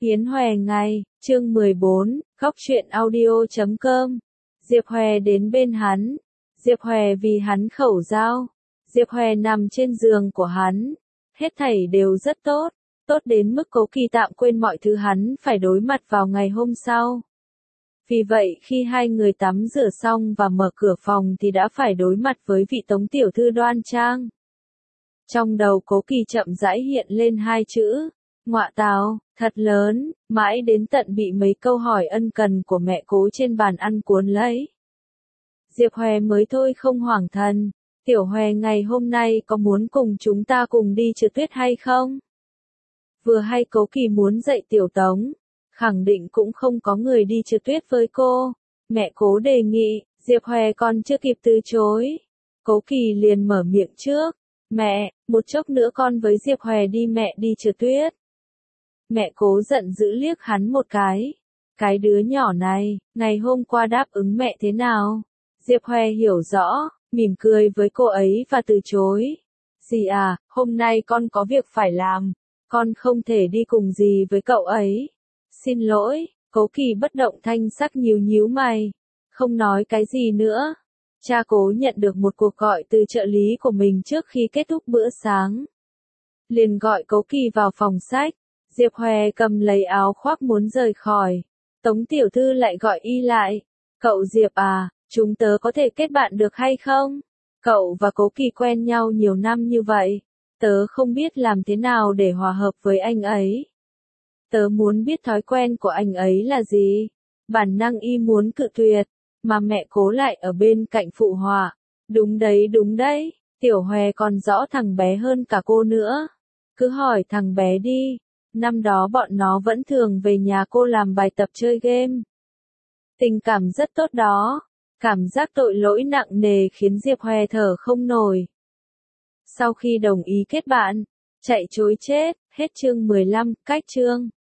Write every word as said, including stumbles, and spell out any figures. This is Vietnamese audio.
Hiến Hòe ngày, chương mười bốn, khóc chuyện audio chấm com. Diệp Hòe đến bên hắn. Diệp Hòe vì hắn khẩu giao. Diệp Hòe nằm trên giường của hắn. Hết thảy đều rất tốt. Tốt đến mức Cố Kỳ tạm quên mọi thứ hắn phải đối mặt vào ngày hôm sau. Vì vậy khi hai người tắm rửa xong và mở cửa phòng thì đã phải đối mặt với vị Tống tiểu thư đoan trang. Trong đầu Cố Kỳ chậm rãi hiện lên hai chữ. Ngọa tào, thật lớn, mãi đến tận bị mấy câu hỏi ân cần của mẹ Cố trên bàn ăn cuốn lấy. Diệp Hòe mới thôi không hoảng thần, tiểu Hòe ngày hôm nay có muốn cùng chúng ta cùng đi trượt tuyết hay không? Vừa hay Cố Kỳ muốn dạy tiểu Tống, khẳng định cũng không có người đi trượt tuyết với cô. Mẹ Cố đề nghị, Diệp Hòe còn chưa kịp từ chối. Cố Kỳ liền mở miệng trước, mẹ, một chốc nữa con với Diệp Hòe đi mẹ đi trượt tuyết. Mẹ Cố giận dữ liếc hắn một cái. Cái đứa nhỏ này, ngày hôm qua đáp ứng mẹ thế nào? Diệp Hòe hiểu rõ, mỉm cười với cô ấy và từ chối. Dì à, hôm nay con có việc phải làm, con không thể đi cùng dì với cậu ấy. Xin lỗi, Cố Kỳ bất động thanh sắc nhíu nhíu mày. Không nói cái gì nữa. Cha Cố nhận được một cuộc gọi từ trợ lý của mình trước khi kết thúc bữa sáng. Liền gọi Cố Kỳ vào phòng sách. Diệp Hòe cầm lấy áo khoác muốn rời khỏi. Tống tiểu thư lại gọi y lại. Cậu Diệp à, chúng tớ có thể kết bạn được hay không? Cậu và Cố Kỳ quen nhau nhiều năm như vậy. Tớ không biết làm thế nào để hòa hợp với anh ấy. Tớ muốn biết thói quen của anh ấy là gì. Bản năng y muốn cự tuyệt, mà mẹ Cố lại ở bên cạnh phụ họa. Đúng đấy đúng đấy, tiểu Hòe còn rõ thằng bé hơn cả cô nữa. Cứ hỏi thằng bé đi. Năm đó bọn nó vẫn thường về nhà cô làm bài tập chơi game. Tình cảm rất tốt đó. Cảm giác tội lỗi nặng nề khiến Diệp Hòe thở không nổi. Sau khi đồng ý kết bạn, chạy chối chết, hết chương mười lăm, cách chương.